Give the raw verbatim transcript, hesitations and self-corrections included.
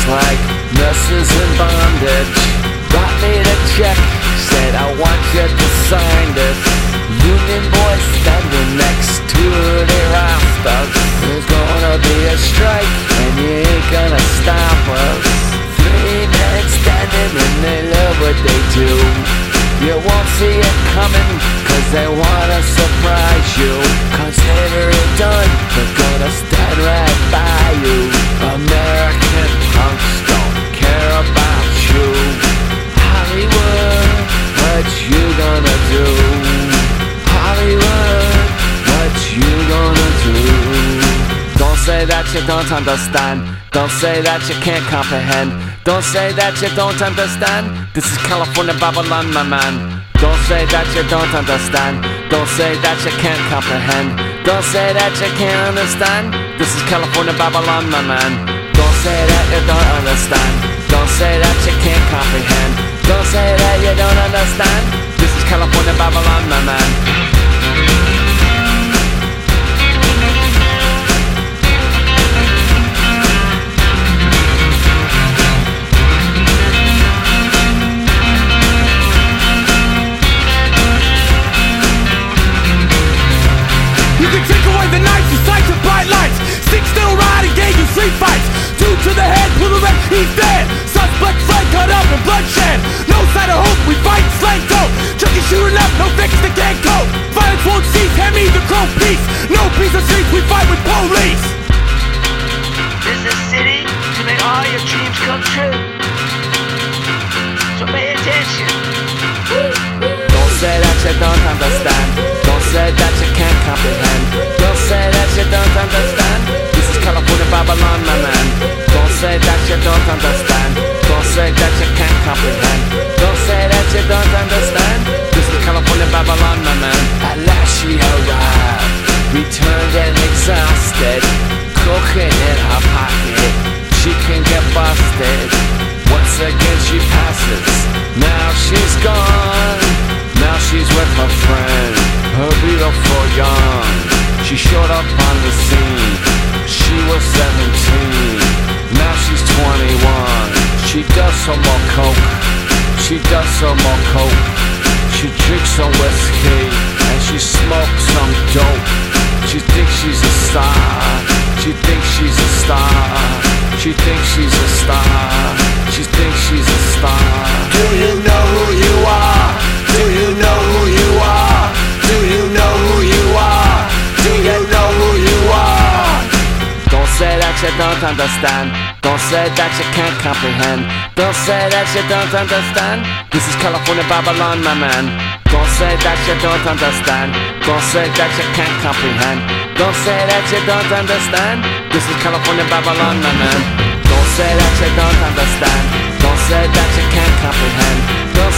like nurses in bondage. Brought me the check, said I want you to sign this. Union boys standing next to the rafters. There's gonna be a strike and you ain't gonna stop us. Three men standing and they love what they do. You won't see it coming, cause they wanna surprise you. Consider it done, they're gonna stand right by you. American punks don't care about you. Hollywood, what you gonna do? Hollywood, what you gonna do? Don't say that you don't understand. Don't say that you can't comprehend. Don't say that you don't understand. This is California Babylon, my man. Don't say that you don't understand. Don't say that you can't comprehend. Don't say that you can't understand. This is California Babylon, my man. Don't say that you don't understand. Don't say that you can't comprehend. Don't say that you don't understand. This is California Babylon, my man. You can take away the nights, the sights of bright lights. Stick still, ride, engage in street fights. Two to the head, pull the red, he's dead. Suspect fled, cut up and bloodshed. No sign of hope, we fight, slay, go. Junkie shooting up, no fix, they can't cope. Violence won't cease, hand me the crow piece. No peace of streets, we fight with police. This is a city to make all your dreams come true. So pay attention. Don't say that you don't understand. Don't say that you can't comprehend. Don't say that you don't understand. This is California Babylon, my man. Don't say that you don't understand. Don't say that you can't comprehend. Don't say that you don't understand. This is California Babylon, my man. At last she arrived, returned and exhausted. Cocaine in her pocket, she can get busted. Once again she passes, now she's gone. Now she's with her friend, her beautiful young. She showed up on the scene, she was seventeen. Now she's twenty-one. She does some more coke, she does some more coke. She drinks some whiskey, and she smokes some dope. She thinks she's a star, she thinks she's a star. She thinks she's a star, she thinks she's a star. Do you know who you are? Do you know who you are? Do you know who you are? Do you know who you are? Don't say that you don't understand. Don't say that you can't comprehend. Don't say that you don't understand. This is California Babylon, my man. Don't say that you don't understand. Don't say that you can't comprehend. Don't say that you don't understand. This is California Babylon, my man. Don't say that you don't understand. Don't say that you can't comprehend. Don't